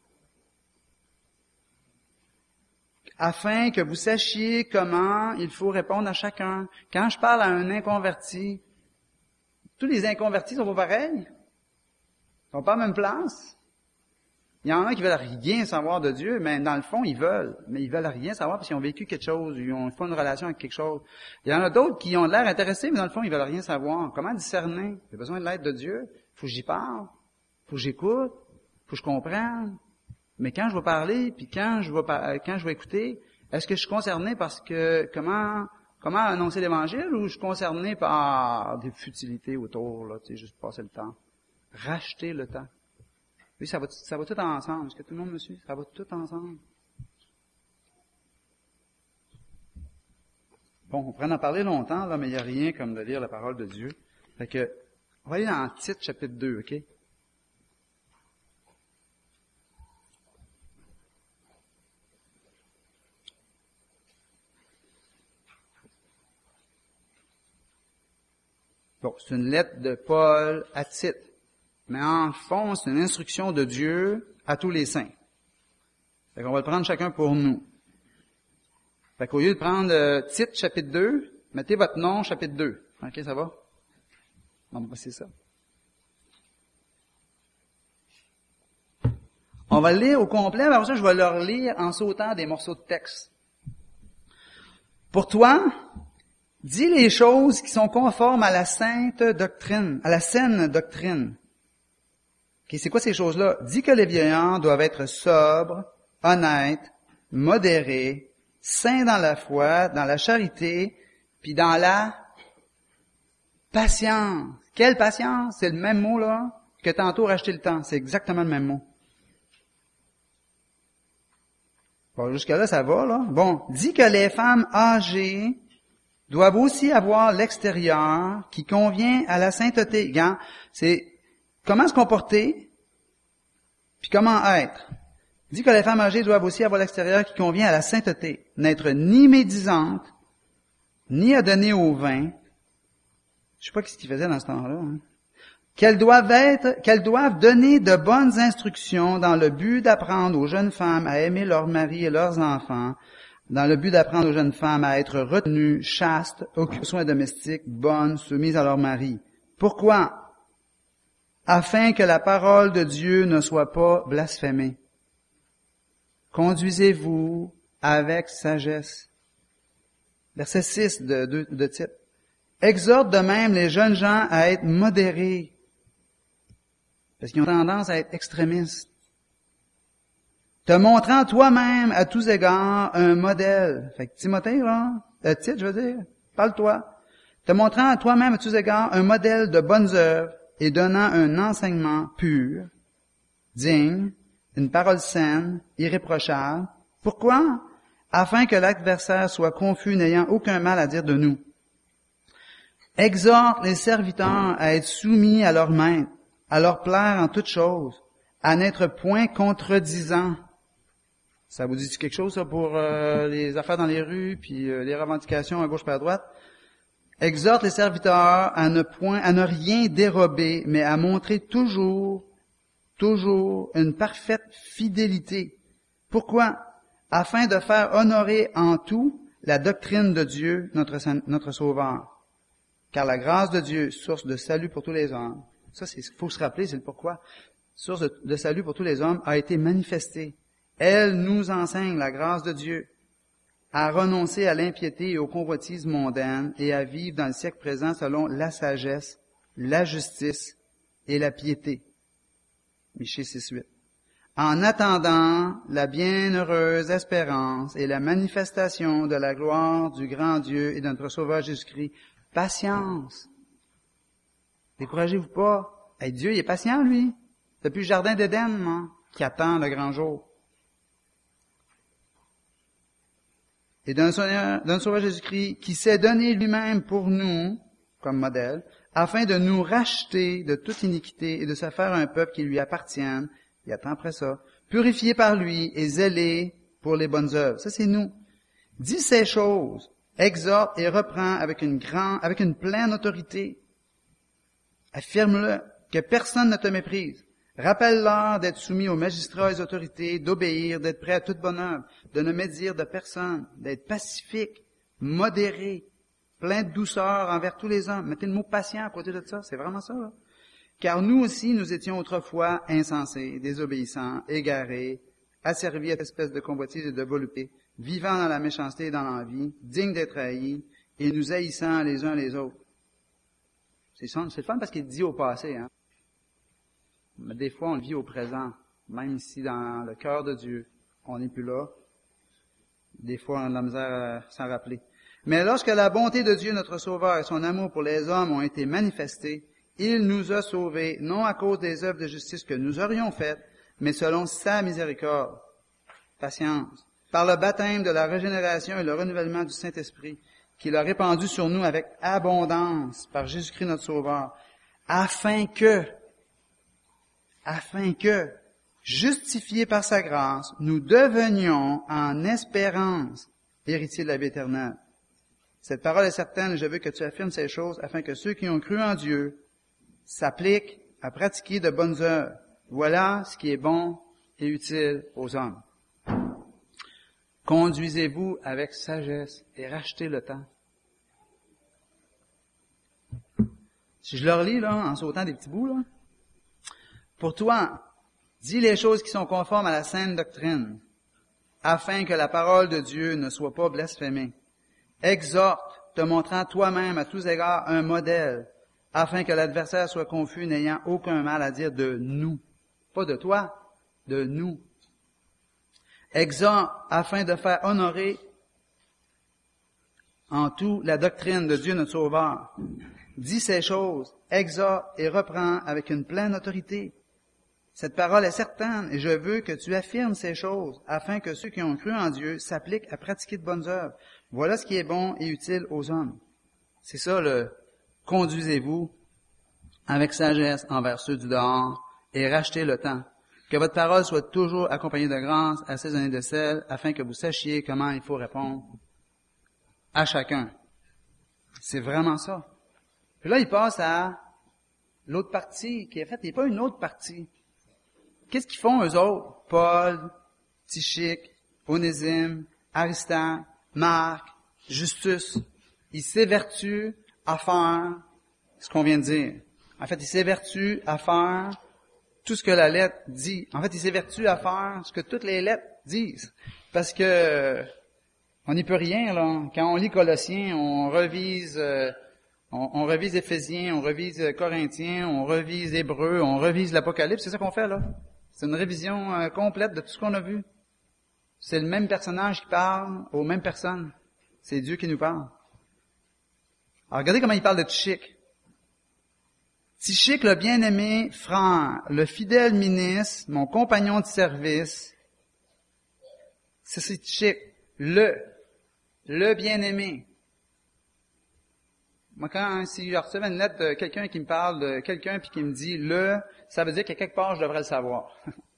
Afin que vous sachiez comment il faut répondre à chacun. Quand je parle à un inconverti, tous les inconvertis sont pas pareils. Ils sont pas à la même place. Il y en a qui veulent rien savoir de Dieu, mais dans le fond, ils veulent. Mais ils veulent rien savoir parce qu'ils ont vécu quelque chose, ils ont fait une relation avec quelque chose. Il y en a d'autres qui ont l'air intéressés, mais dans le fond, ils veulent rien savoir. Comment discerner? J'ai besoin de l'aide de Dieu. Faut que j'y parle. Faut que j'écoute. Faut que je comprenne. Mais quand je vais parler, puis quand je vais écouter, est-ce que je suis concerné parce que comment annoncer l'Évangile ou je suis concerné par des futilités autour, là, tu sais, juste passer le temps? Racheter le temps. Oui, ça va tout ensemble. Est-ce que tout le monde me suit? Ça va tout ensemble. Bon, on pourrait en parler longtemps, là, mais il n'y a rien comme de lire la parole de Dieu. Fait que, on va aller dans Tite, chapitre 2, OK? Bon, c'est une lettre de Paul à Tite. Mais en fond, c'est une instruction de Dieu à tous les saints. Fait qu'on va le prendre chacun pour nous. Fait qu'au lieu de prendre Tite, chapitre 2, mettez votre nom, chapitre 2. OK, ça va? Bon, ben, c'est ça. On va le lire au complet, mais après ça, je vais le relire en sautant des morceaux de texte. Pour toi, dis les choses qui sont conformes à la sainte doctrine, à la saine doctrine. Okay, c'est quoi ces choses-là? Dis que les vieillards doivent être sobres, honnêtes, modérés, saints dans la foi, dans la charité, puis dans la patience. Quelle patience? C'est le même mot, là, que tantôt racheter le temps. C'est exactement le même mot. Bon, jusque-là, ça va, là. Bon, dis que les femmes âgées doivent aussi avoir l'extérieur qui convient à la sainteté. Regarde, c'est comment se comporter, puis comment être. Il dit que les femmes âgées doivent aussi avoir l'extérieur qui convient à la sainteté, n'être ni médisantes, ni à donner au vin. Je sais pas ce qu'ils faisaient dans ce temps-là. Hein. Qu'elles doivent donner de bonnes instructions dans le but d'apprendre aux jeunes femmes à aimer leurs maris et leurs enfants, dans le but d'apprendre aux jeunes femmes à être retenues, chastes, occupées aux soins domestiques, bonnes, soumises à leur mari. Pourquoi? Afin que la parole de Dieu ne soit pas blasphémée. Conduisez-vous avec sagesse. Verset 6 de Tite. Exhorte de même les jeunes gens à être modérés, parce qu'ils ont tendance à être extrémistes. Te montrant toi-même à tous égards un modèle. Fait que Timothée, là, Tite, je veux dire, parle-toi. Te montrant à toi-même à tous égards un modèle de bonnes œuvres et donnant un enseignement pur, digne, une parole saine, irréprochable. Pourquoi? Afin que l'adversaire soit confus, n'ayant aucun mal à dire de nous. Exhorte les serviteurs à être soumis à leur maître, à leur plaire en toutes choses, à n'être point contredisants. Ça vous dit quelque chose, ça, pour les affaires dans les rues, puis les revendications à gauche et à droite? Exhorte les serviteurs à ne rien dérober, mais à montrer toujours une parfaite fidélité. Pourquoi? Afin de faire honorer en tout la doctrine de Dieu, notre Sauveur. Car la grâce de Dieu, source de salut pour tous les hommes, ça, faut se rappeler, c'est le pourquoi. Source de salut pour tous les hommes a été manifestée. Elle nous enseigne la grâce de Dieu à renoncer à l'impiété et aux convoitises mondaines et à vivre dans le siècle présent selon la sagesse, la justice et la piété. Michée 6:8. En attendant la bienheureuse espérance et la manifestation de la gloire du grand Dieu et de notre Sauveur Jésus-Christ, patience. Découragez-vous pas. Hey, Dieu, il est patient, lui. Depuis le jardin d'Éden, hein, qui attend le grand jour. Et d'un Sauveur Jésus-Christ qui s'est donné lui-même pour nous, comme modèle, afin de nous racheter de toute iniquité et de se faire un peuple qui lui appartienne, il attend après ça, purifié par lui et zélé pour les bonnes œuvres. Ça, c'est nous. Dis ces choses, exhorte et reprend avec une pleine autorité. Affirme-le, que personne ne te méprise. Rappelle-leur d'être soumis aux magistrats et aux autorités, d'obéir, d'être prêt à toute bonne œuvre, de ne médire de personne, d'être pacifique, modéré, plein de douceur envers tous les hommes. Mettez le mot patient à côté de ça, c'est vraiment ça, là. Car nous aussi, nous étions autrefois insensés, désobéissants, égarés, asservis à cette espèce de convoitise et de volupté, vivant dans la méchanceté et dans l'envie, dignes d'être haïs, et nous haïssant les uns les autres. C'est le fun parce qu'il dit au passé, hein. Mais des fois, on le vit au présent, même si dans le cœur de Dieu, on n'est plus là. Des fois, on a de la misère à s'en rappeler. Mais lorsque la bonté de Dieu, notre Sauveur, et son amour pour les hommes ont été manifestés, il nous a sauvés, non à cause des œuvres de justice que nous aurions faites, mais selon sa miséricorde. Patience. Par le baptême de la régénération et le renouvellement du Saint-Esprit, qu'il a répandu sur nous avec abondance par Jésus-Christ notre Sauveur, afin que, justifiés par sa grâce, nous devenions en espérance héritiers de la vie éternelle. Cette parole est certaine et je veux que tu affirmes ces choses afin que ceux qui ont cru en Dieu s'appliquent à pratiquer de bonnes œuvres. Voilà ce qui est bon et utile aux hommes. Conduisez-vous avec sagesse et rachetez le temps. Si je leur lis, là, en sautant des petits bouts, là, pour toi, dis les choses qui sont conformes à la saine doctrine, afin que la parole de Dieu ne soit pas blasphémée. Exhorte, te montrant toi-même à tous égards un modèle, afin que l'adversaire soit confus, n'ayant aucun mal à dire de nous. Pas de toi, de nous. Exhorte, afin de faire honorer en tout la doctrine de Dieu notre Sauveur. Dis ces choses, exhorte et reprends avec une pleine autorité. Cette parole est certaine et je veux que tu affirmes ces choses afin que ceux qui ont cru en Dieu s'appliquent à pratiquer de bonnes œuvres. Voilà ce qui est bon et utile aux hommes. C'est ça le « conduisez-vous avec sagesse envers ceux du dehors et rachetez le temps. Que votre parole soit toujours accompagnée de grâce, assaisonnée de sel, afin que vous sachiez comment il faut répondre à chacun. » C'est vraiment ça. Puis là, il passe à l'autre partie qui est faite. Il n'y a pas une autre partie. Qu'est-ce qu'ils font eux autres? Paul, Tychique, Onésime, Aristarque, Marc, Justus. Ils s'évertuent à faire ce qu'on vient de dire. En fait, ils s'évertuent à faire tout ce que la lettre dit. En fait, ils s'évertuent à faire ce que toutes les lettres disent. Parce que on n'y peut rien, là. Quand on lit Colossiens, on revise Éphésiens, on revise Corinthiens, on revise Hébreux, on revise l'Apocalypse. C'est ça qu'on fait, là. C'est une révision complète de tout ce qu'on a vu. C'est le même personnage qui parle aux mêmes personnes. C'est Dieu qui nous parle. Alors, regardez comment il parle de Tychique. Tychique, le bien-aimé frère, le fidèle ministre, mon compagnon de service. C'est Tychique. Le bien-aimé. Moi, si je recevais une lettre de quelqu'un qui me parle de quelqu'un puis qui me dit ça veut dire qu'à quelque part, je devrais le savoir.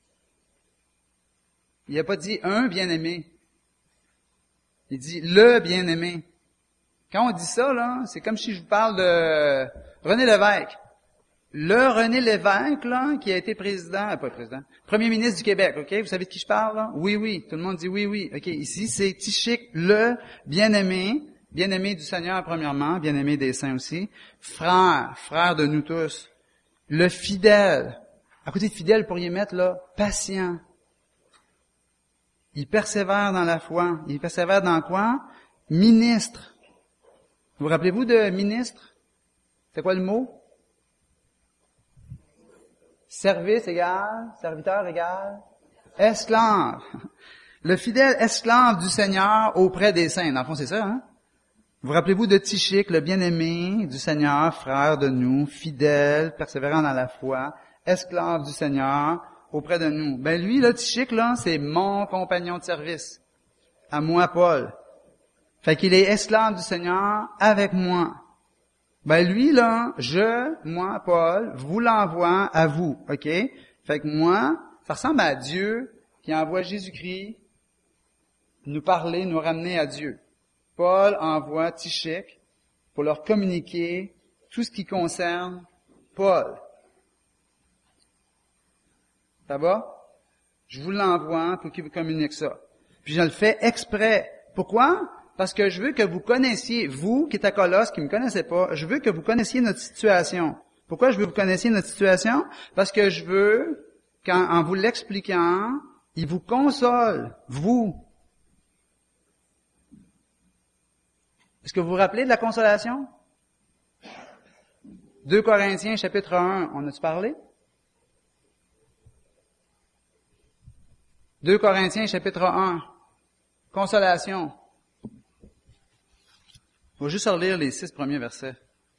Il n'a pas dit un bien-aimé. Il dit le bien-aimé. Quand on dit ça, là, c'est comme si je vous parle de René Lévesque. Le René Lévesque, là, qui a été premier ministre du Québec, OK? Vous savez de qui je parle, là? Oui. Tout le monde dit oui. OK, ici, c'est Tychique, le bien-aimé du Seigneur, premièrement, bien-aimé des saints aussi. Frère de nous tous. Le fidèle. À côté de fidèle, vous pourriez mettre, là, patient. Il persévère dans la foi. Il persévère dans quoi? Ministre. Vous rappelez-vous de ministre? C'est quoi le mot? Service égal, serviteur égal, esclave. Le fidèle esclave du Seigneur auprès des saints. Dans le fond, c'est ça, hein? Vous rappelez-vous de Tychique, le bien-aimé du Seigneur, frère de nous, fidèle, persévérant dans la foi, esclave du Seigneur auprès de nous. Ben lui, là, Tychique, là, c'est mon compagnon de service. À moi, Paul. Fait qu'il est esclave du Seigneur avec moi. Ben lui, là, moi, Paul, vous l'envoie à vous, OK? Fait que moi, ça ressemble à Dieu qui envoie Jésus-Christ nous parler, nous ramener à Dieu. Paul envoie Tychique pour leur communiquer tout ce qui concerne Paul. Ça va? Je vous l'envoie pour qu'il vous communique ça. Puis je le fais exprès. Pourquoi? Parce que je veux que vous connaissiez, vous qui êtes à Colosse, qui ne me connaissez pas, je veux que vous connaissiez notre situation. Pourquoi je veux que vous connaissiez notre situation? Parce que je veux, en vous l'expliquant, il vous console, vous. Est-ce que vous vous rappelez de la consolation? 2 Corinthiens, chapitre 1, on a-tu parlé? 2 Corinthiens, chapitre 1, consolation. On va juste relire les 6 premiers versets.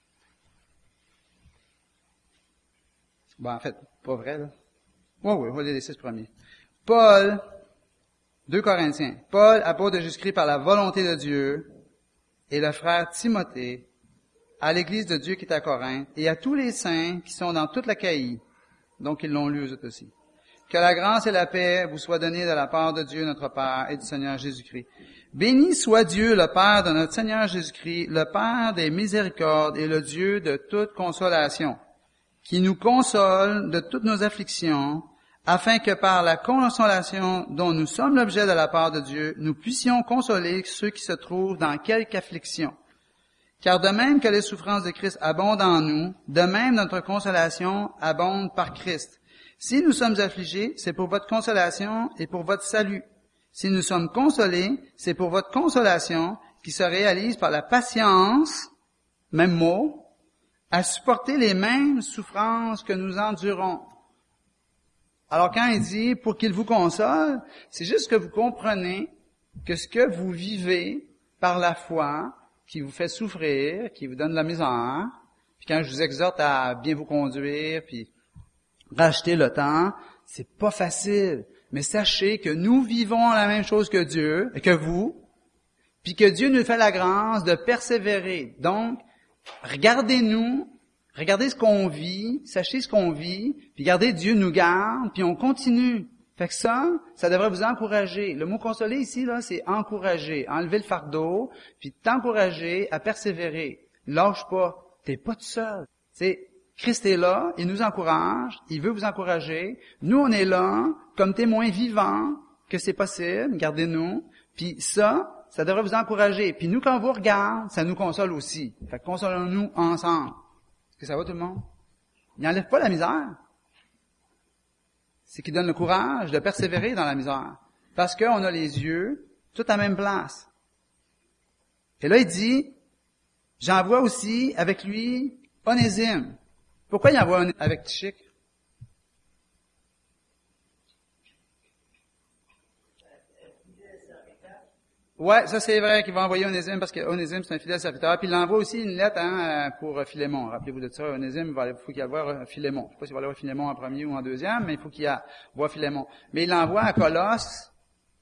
Bon, en fait, pas vrai, là. Oui, on va lire les 6 premiers. Paul, 2 Corinthiens. Paul, apôtre de Jésus-Christ par la volonté de Dieu, et le frère Timothée, à l'Église de Dieu qui est à Corinthe, et à tous les saints qui sont dans toute l'Achaïe, donc ils l'ont lu eux autres aussi. Que la grâce et la paix vous soient données de la part de Dieu notre Père et du Seigneur Jésus-Christ. Béni soit Dieu, le Père de notre Seigneur Jésus-Christ, le Père des miséricordes et le Dieu de toute consolation, qui nous console de toutes nos afflictions, afin que par la consolation dont nous sommes l'objet de la part de Dieu, nous puissions consoler ceux qui se trouvent dans quelque affliction. Car de même que les souffrances de Christ abondent en nous, de même notre consolation abonde par Christ. Si nous sommes affligés, c'est pour votre consolation et pour votre salut. Si nous sommes consolés, c'est pour votre consolation qui se réalise par la patience, même mot, à supporter les mêmes souffrances que nous endurons. Alors quand il dit « pour qu'il vous console », c'est juste que vous comprenez que ce que vous vivez par la foi, qui vous fait souffrir, qui vous donne de la misère, puis quand je vous exhorte à bien vous conduire, puis racheter le temps, c'est pas facile. Mais sachez que nous vivons la même chose que Dieu, et que vous, puis que Dieu nous fait la grâce de persévérer. Donc, regardez-nous, regardez ce qu'on vit, sachez ce qu'on vit, puis regardez, Dieu nous garde, puis on continue. Fait que ça devrait vous encourager. Le mot consoler ici, là, c'est encourager, enlever le fardeau, puis t'encourager à persévérer. Lâche pas, t'es pas tout seul. T'sais, Christ est là, il nous encourage, il veut vous encourager. Nous, on est là, comme témoins vivants, que c'est possible, gardez-nous. Puis ça devrait vous encourager. Puis nous, quand on vous regarde, ça nous console aussi. Fait que consolons-nous ensemble. Est-ce que ça va tout le monde? Il n'enlève pas la misère. C'est qu'il donne le courage de persévérer dans la misère. Parce qu'on a les yeux tout à la même place. Et là, il dit, j'envoie aussi avec lui Onésime. Pourquoi il envoie avec Tychik? Ouais, ça c'est vrai qu'il va envoyer Onésime parce que Onésime c'est un fidèle serviteur. Puis il envoie aussi une lettre pour Philémon. Rappelez-vous de ça, Onésime, il faut qu'il aille voir Philémon. Je ne sais pas s'il va aller voir Philémon en premier ou en deuxième, mais il faut qu'il aille voir Philémon. Mais il l'envoie à Colosse.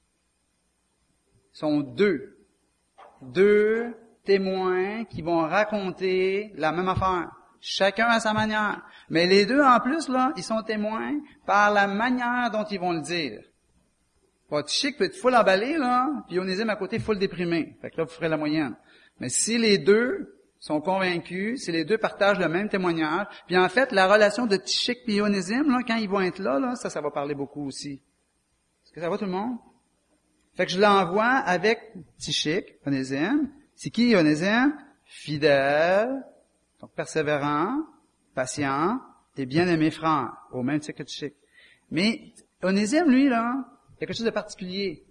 Ce sont deux témoins qui vont raconter la même affaire. Chacun à sa manière. Mais les deux, en plus, là, ils sont témoins par la manière dont ils vont le dire. Tychik peut être full emballé, là, puis Onésime à côté full déprimé. Fait que là, vous ferez la moyenne. Mais si les deux sont convaincus, si les deux partagent le même témoignage, puis en fait, la relation de Tychik et Onésime, là, quand ils vont être là, ça va parler beaucoup aussi. Est-ce que ça va tout le monde? Fait que je l'envoie avec Tychik, Onésime. C'est qui Onésime? Fidèle, donc persévérant, patient et bien-aimé frère, au même titre que Tychik. Mais Onésime, lui, là, il y a quelque chose de particulier.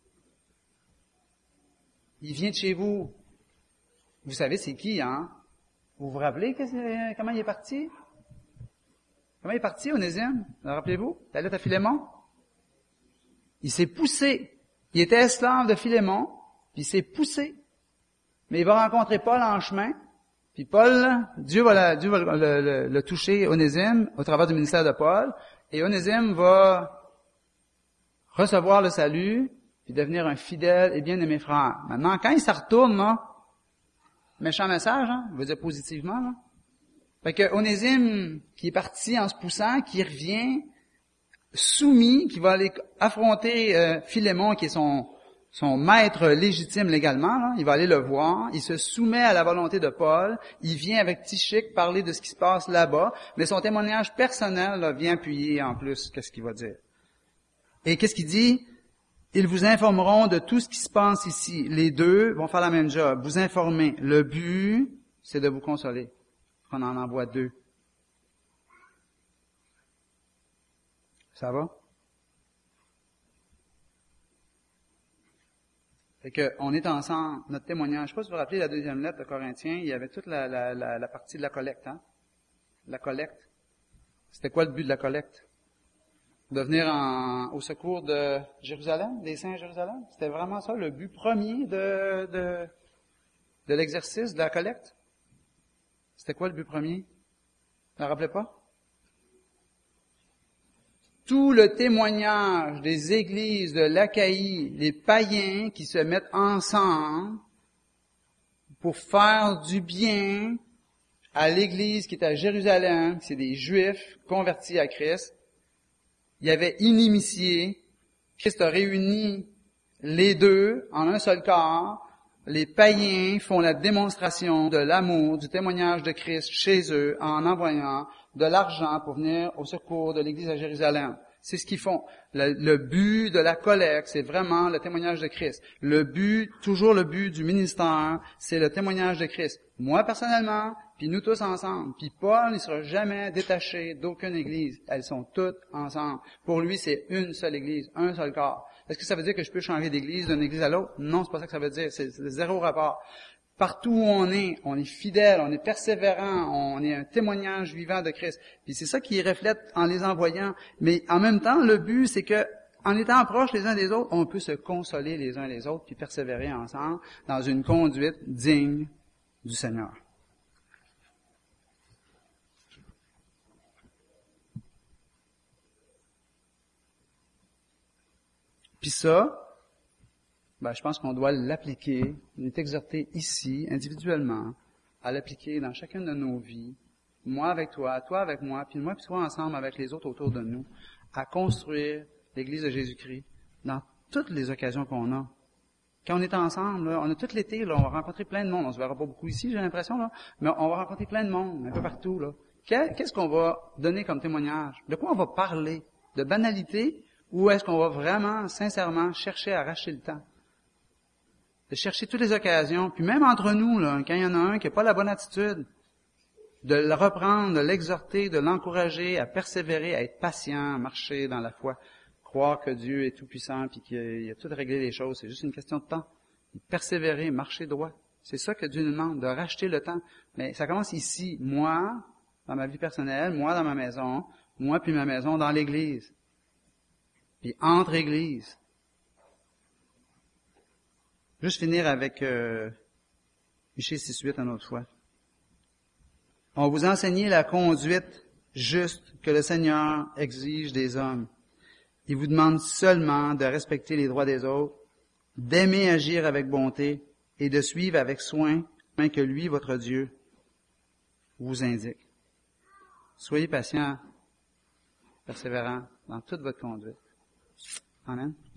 Il vient de chez vous. Vous savez c'est qui, hein? Vous vous rappelez comment il est parti? Comment il est parti, Onésime? Rappelez-vous? La lettre à Philémon? Il s'est poussé. Il était esclave de Philémon, puis il s'est poussé. Mais il va rencontrer Paul en chemin, puis Paul, Dieu va le toucher, Onésime, au travers du ministère de Paul, et Onésime va recevoir le salut, puis devenir un fidèle et bien-aimé frère. Maintenant, quand il se retourne, là, méchant message, hein, je veux dire positivement, là. Fait que Onésime, qui est parti en se poussant, qui revient soumis, qui va aller affronter Philémon, qui est son maître légitime légalement, là. Il va aller le voir, il se soumet à la volonté de Paul, il vient avec Tychik parler de ce qui se passe là-bas, mais son témoignage personnel là, vient appuyer en plus qu'est-ce qu'il va dire. Et qu'est-ce qu'il dit? Ils vous informeront de tout ce qui se passe ici. Les deux vont faire la même job, vous informer. Le but, c'est de vous consoler. On en envoie deux. Ça va? Fait que, on est ensemble, notre témoignage. Je ne sais pas si vous vous rappelez la deuxième lettre de Corinthiens, il y avait toute la partie de la collecte, hein? La collecte. C'était quoi le but de la collecte? De venir au secours de Jérusalem, des saints à Jérusalem? C'était vraiment ça, le but premier de l'exercice, de la collecte? C'était quoi le but premier? Vous ne rappelez pas? Tout le témoignage des églises de l'Achaïe, les païens qui se mettent ensemble pour faire du bien à l'église qui est à Jérusalem, c'est des Juifs convertis à Christ. Il y avait inimitié. Christ a réuni les deux en un seul corps. Les païens font la démonstration de l'amour, du témoignage de Christ chez eux en envoyant de l'argent pour venir au secours de l'église à Jérusalem. C'est ce qu'ils font. Le but de la collecte, c'est vraiment le témoignage de Christ. Le but, toujours le but du ministère, c'est le témoignage de Christ. Moi, personnellement, puis nous tous ensemble. Puis Paul, il ne sera jamais détaché d'aucune église. Elles sont toutes ensemble. Pour lui, c'est une seule église, un seul corps. Est-ce que ça veut dire que je peux changer d'église d'une église à l'autre? Non, c'est pas ça que ça veut dire. C'est zéro rapport. Partout où on est fidèle, on est persévérant, on est un témoignage vivant de Christ. Puis c'est ça qui reflète en les envoyant. Mais en même temps, le but, c'est que en étant proches les uns des autres, on peut se consoler les uns les autres puis persévérer ensemble dans une conduite digne du Seigneur. Puis ça, je pense qu'on doit l'appliquer. On est exhorté ici, individuellement, à l'appliquer dans chacune de nos vies. Moi avec toi avec moi, puis moi puis toi ensemble avec les autres autour de nous, à construire l'Église de Jésus-Christ dans toutes les occasions qu'on a. Quand on est ensemble, là, on a tout l'été, là, on va rencontrer plein de monde. On se verra pas beaucoup ici, j'ai l'impression, là, mais on va rencontrer plein de monde, un peu partout, là. Qu'est-ce qu'on va donner comme témoignage? De quoi on va parler? De banalité? Ou est-ce qu'on va vraiment, sincèrement, chercher à arracher le temps? De chercher toutes les occasions, puis même entre nous, là, quand il y en a un qui n'a pas la bonne attitude, de le reprendre, de l'exhorter, de l'encourager à persévérer, à être patient, à marcher dans la foi, croire que Dieu est tout-puissant puis qu'il a tout réglé les choses. C'est juste une question de temps. Persévérer, marcher droit. C'est ça que Dieu nous demande, de racheter le temps. Mais ça commence ici, moi, dans ma vie personnelle, moi dans ma maison, moi puis ma maison dans l'Église. Puis entre Églises. Juste finir avec Michée 6.8 une autre fois. On vous enseignait la conduite juste que le Seigneur exige des hommes. Il vous demande seulement de respecter les droits des autres, d'aimer agir avec bonté et de suivre avec soin que lui, votre Dieu, vous indique. Soyez patient, persévérant dans toute votre conduite. Amen.